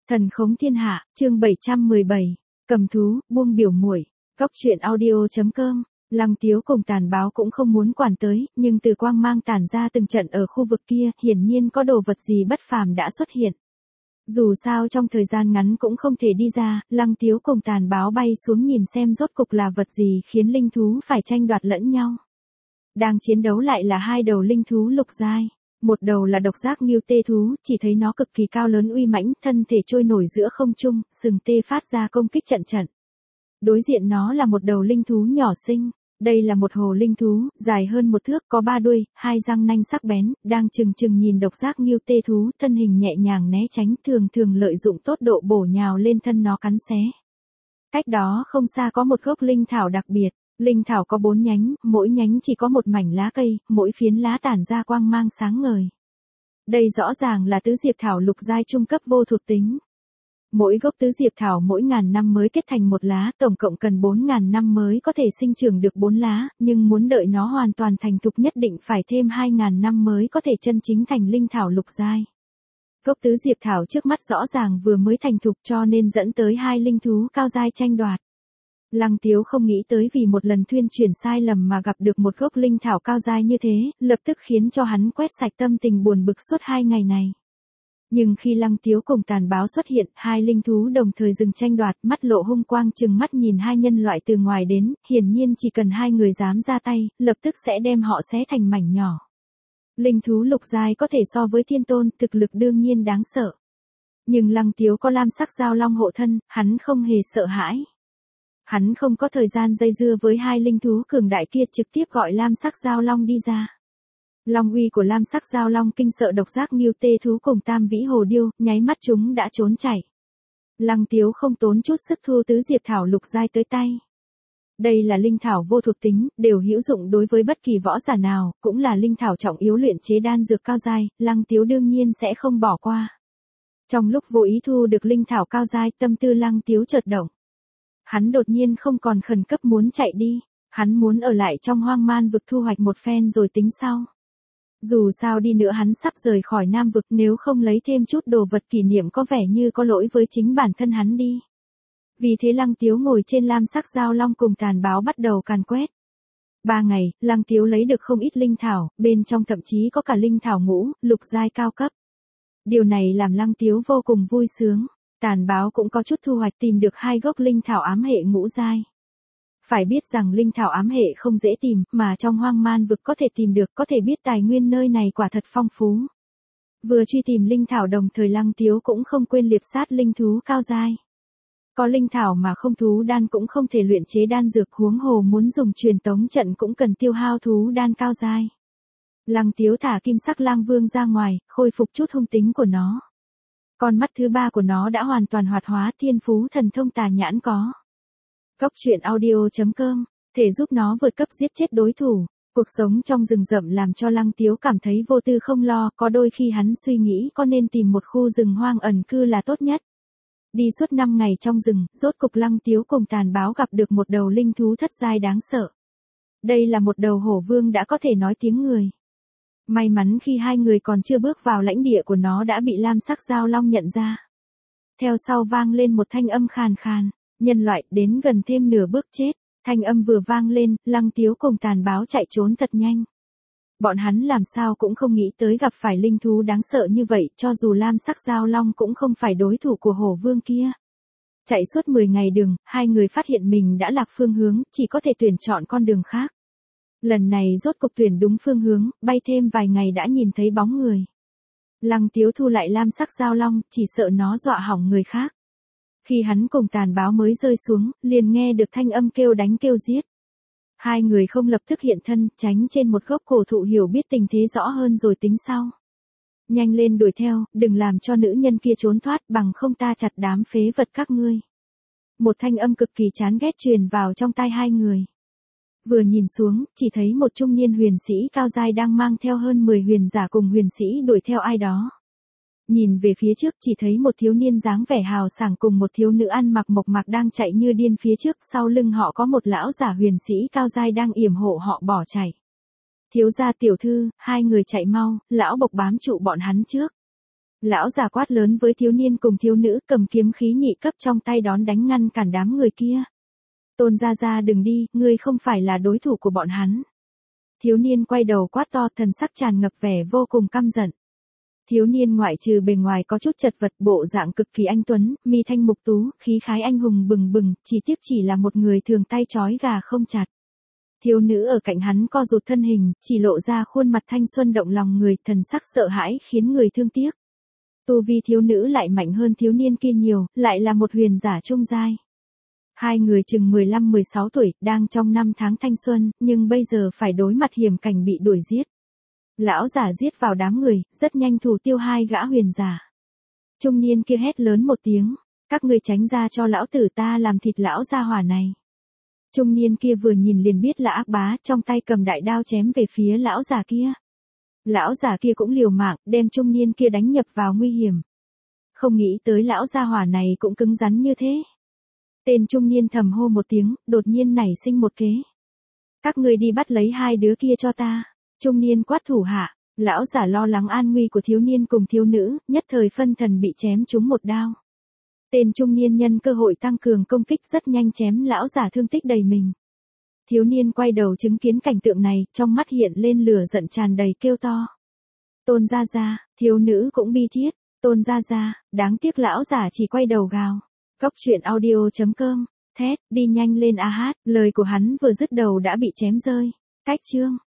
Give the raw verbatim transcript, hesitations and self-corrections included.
Thần khống thiên hạ, chương bảy trăm mười bảy, cầm thú, buông biểu muội. Góc truyện audio.com. Lăng Tiếu cùng Tàn Báo cũng không muốn quản tới, nhưng từ quang mang tản ra từng trận ở khu vực kia, hiển nhiên có đồ vật gì bất phàm đã xuất hiện. Dù sao trong thời gian ngắn cũng không thể đi ra, Lăng Tiếu cùng Tàn Báo bay xuống nhìn xem rốt cục là vật gì khiến linh thú phải tranh đoạt lẫn nhau. Đang chiến đấu lại là hai đầu linh thú lục giai. Một đầu là độc giác ngưu tê thú, chỉ thấy nó cực kỳ cao lớn uy mãnh, thân thể trôi nổi giữa không trung, sừng tê phát ra công kích trận trận. Đối diện nó là một đầu linh thú nhỏ xinh, đây là một hồ linh thú, dài hơn một thước, có ba đuôi, hai răng nanh sắc bén, đang chừng chừng nhìn độc giác ngưu tê thú, thân hình nhẹ nhàng né tránh, thường thường lợi dụng tốt độ bổ nhào lên thân nó cắn xé. Cách đó không xa có một gốc linh thảo đặc biệt. Linh thảo có bốn nhánh, mỗi nhánh chỉ có một mảnh lá cây, mỗi phiến lá tản ra quang mang sáng ngời. Đây rõ ràng là tứ diệp thảo lục giai trung cấp vô thuộc tính. Mỗi gốc tứ diệp thảo mỗi ngàn năm mới kết thành một lá, tổng cộng cần bốn ngàn năm mới có thể sinh trưởng được bốn lá, nhưng muốn đợi nó hoàn toàn thành thục nhất định phải thêm hai ngàn năm mới có thể chân chính thành linh thảo lục giai. Gốc tứ diệp thảo trước mắt rõ ràng vừa mới thành thục cho nên dẫn tới hai linh thú cao giai tranh đoạt. Lăng Tiếu không nghĩ tới vì một lần thuyên chuyển sai lầm mà gặp được một gốc linh thảo cao giai như thế, lập tức khiến cho hắn quét sạch tâm tình buồn bực suốt hai ngày này. Nhưng khi Lăng Tiếu cùng Tàn Báo xuất hiện, hai linh thú đồng thời dừng tranh đoạt, mắt lộ hung quang chừng mắt nhìn hai nhân loại từ ngoài đến, hiển nhiên chỉ cần hai người dám ra tay, lập tức sẽ đem họ xé thành mảnh nhỏ. Linh thú lục giai có thể so với thiên tôn, thực lực đương nhiên đáng sợ. Nhưng Lăng Tiếu có lam sắc giao long hộ thân, hắn không hề sợ hãi. Hắn không có thời gian dây dưa với hai linh thú cường đại kia, trực tiếp gọi lam sắc giao long đi ra. Long uy của lam sắc giao long kinh sợ độc giác ngưu tê thú cùng tam vĩ hồ điêu, nháy mắt chúng đã trốn chạy. Lăng Tiếu không tốn chút sức thu tứ diệp thảo lục giai tới tay. Đây là linh thảo vô thuộc tính, đều hữu dụng đối với bất kỳ võ giả nào, cũng là linh thảo trọng yếu luyện chế đan dược cao giai, Lăng Tiếu đương nhiên sẽ không bỏ qua. Trong lúc vô ý thu được linh thảo cao giai, tâm tư Lăng Tiếu chợt động. Hắn đột nhiên không còn khẩn cấp muốn chạy đi, hắn muốn ở lại trong hoang man vực thu hoạch một phen rồi tính sau. Dù sao đi nữa hắn sắp rời khỏi Nam vực, nếu không lấy thêm chút đồ vật kỷ niệm có vẻ như có lỗi với chính bản thân hắn đi. Vì thế Lăng Tiếu ngồi trên lam sắc giao long cùng Tàn Báo bắt đầu càn quét. Ba ngày, Lăng Tiếu lấy được không ít linh thảo, bên trong thậm chí có cả linh thảo ngũ, lục giai cao cấp. Điều này làm Lăng Tiếu vô cùng vui sướng. Tàn Báo cũng có chút thu hoạch, tìm được hai gốc linh thảo ám hệ ngũ giai. Phải biết rằng linh thảo ám hệ không dễ tìm, mà trong hoang man vực có thể tìm được, có thể biết tài nguyên nơi này quả thật phong phú. Vừa truy tìm linh thảo đồng thời Lăng Tiếu cũng không quên liệp sát linh thú cao giai. Có linh thảo mà không thú đan cũng không thể luyện chế đan dược, huống hồ muốn dùng truyền tống trận cũng cần tiêu hao thú đan cao giai. Lăng Tiếu thả kim sắc lang vương ra ngoài, khôi phục chút hung tính của nó. Con mắt thứ ba của nó đã hoàn toàn hoạt hóa, thiên phú thần thông tà nhãn có. Góc truyện audio.com, thể giúp nó vượt cấp giết chết đối thủ. Cuộc sống trong rừng rậm làm cho Lăng Tiếu cảm thấy vô tư không lo, có đôi khi hắn suy nghĩ có nên tìm một khu rừng hoang ẩn cư là tốt nhất. Đi suốt năm ngày trong rừng, rốt cục Lăng Tiếu cùng Tàn Báo gặp được một đầu linh thú thất giai đáng sợ. Đây là một đầu hổ vương đã có thể nói tiếng người. May mắn khi hai người còn chưa bước vào lãnh địa của nó đã bị lam sắc giao long nhận ra. Theo sau vang lên một thanh âm khàn khàn, nhân loại đến gần thêm nửa bước chết. Thanh âm vừa vang lên, Lăng Tiếu cùng Tàn Báo chạy trốn thật nhanh. Bọn hắn làm sao cũng không nghĩ tới gặp phải linh thú đáng sợ như vậy, cho dù lam sắc giao long cũng không phải đối thủ của hổ vương kia. Chạy suốt mười ngày đường, hai người phát hiện mình đã lạc phương hướng, chỉ có thể tuyển chọn con đường khác. Lần này rốt cục tuyển đúng phương hướng, bay thêm vài ngày đã nhìn thấy bóng người. Lăng Tiếu thu lại lam sắc giao long, chỉ sợ nó dọa hỏng người khác. Khi hắn cùng Tàn Báo mới rơi xuống, liền nghe được thanh âm kêu đánh kêu giết. Hai người không lập tức hiện thân, tránh trên một gốc cổ thụ hiểu biết tình thế rõ hơn rồi tính sau. Nhanh lên đuổi theo, đừng làm cho nữ nhân kia trốn thoát, bằng không ta chặt đám phế vật các ngươi. Một thanh âm cực kỳ chán ghét truyền vào trong tai hai người. Vừa nhìn xuống, chỉ thấy một trung niên huyền sĩ cao giai đang mang theo hơn mười huyền giả cùng huyền sĩ đuổi theo ai đó. Nhìn về phía trước chỉ thấy một thiếu niên dáng vẻ hào sảng cùng một thiếu nữ ăn mặc mộc mạc đang chạy như điên phía trước, sau lưng họ có một lão giả huyền sĩ cao giai đang yểm hộ họ bỏ chạy. Thiếu gia tiểu thư, hai người chạy mau, lão bộc bám trụ bọn hắn trước. Lão già quát lớn với thiếu niên cùng thiếu nữ cầm kiếm khí nhị cấp trong tay đón đánh ngăn cản đám người kia. Tôn gia gia đừng đi, ngươi không phải là đối thủ của bọn hắn. Thiếu niên quay đầu quát to, thần sắc tràn ngập vẻ vô cùng căm giận. Thiếu niên ngoại trừ bề ngoài có chút chật vật, bộ dạng cực kỳ anh tuấn, mi thanh mục tú, khí khái anh hùng bừng bừng, chỉ tiếc chỉ là một người thường tay trói gà không chặt. Thiếu nữ ở cạnh hắn co rụt thân hình, chỉ lộ ra khuôn mặt thanh xuân động lòng người, thần sắc sợ hãi khiến người thương tiếc. Tu vi thiếu nữ lại mạnh hơn thiếu niên kia nhiều, lại là một huyền giả trung giai. Hai người chừng mười lăm mười sáu tuổi, đang trong năm tháng thanh xuân, nhưng bây giờ phải đối mặt hiểm cảnh bị đuổi giết. Lão giả giết vào đám người, rất nhanh thủ tiêu hai gã huyền giả. Trung niên kia hét lớn một tiếng, các ngươi tránh ra cho lão tử ta làm thịt lão gia hỏa này. Trung niên kia vừa nhìn liền biết là ác bá, trong tay cầm đại đao chém về phía lão già kia. Lão già kia cũng liều mạng, đem trung niên kia đánh nhập vào nguy hiểm. Không nghĩ tới lão gia hỏa này cũng cứng rắn như thế. Tên trung niên thầm hô một tiếng, đột nhiên nảy sinh một kế. Các ngươi đi bắt lấy hai đứa kia cho ta. Trung niên quát thủ hạ, lão giả lo lắng an nguy của thiếu niên cùng thiếu nữ, nhất thời phân thần bị chém trúng một đao. Tên trung niên nhân cơ hội tăng cường công kích rất nhanh chém lão giả thương tích đầy mình. Thiếu niên quay đầu chứng kiến cảnh tượng này, trong mắt hiện lên lửa giận tràn đầy kêu to. Tôn gia gia, thiếu nữ cũng bi thiết, tôn gia gia, đáng tiếc lão giả chỉ quay đầu gào. Cốc truyện audio chấm com, thét, đi nhanh lên a hát, lời của hắn vừa dứt đầu đã bị chém rơi. Cách chương.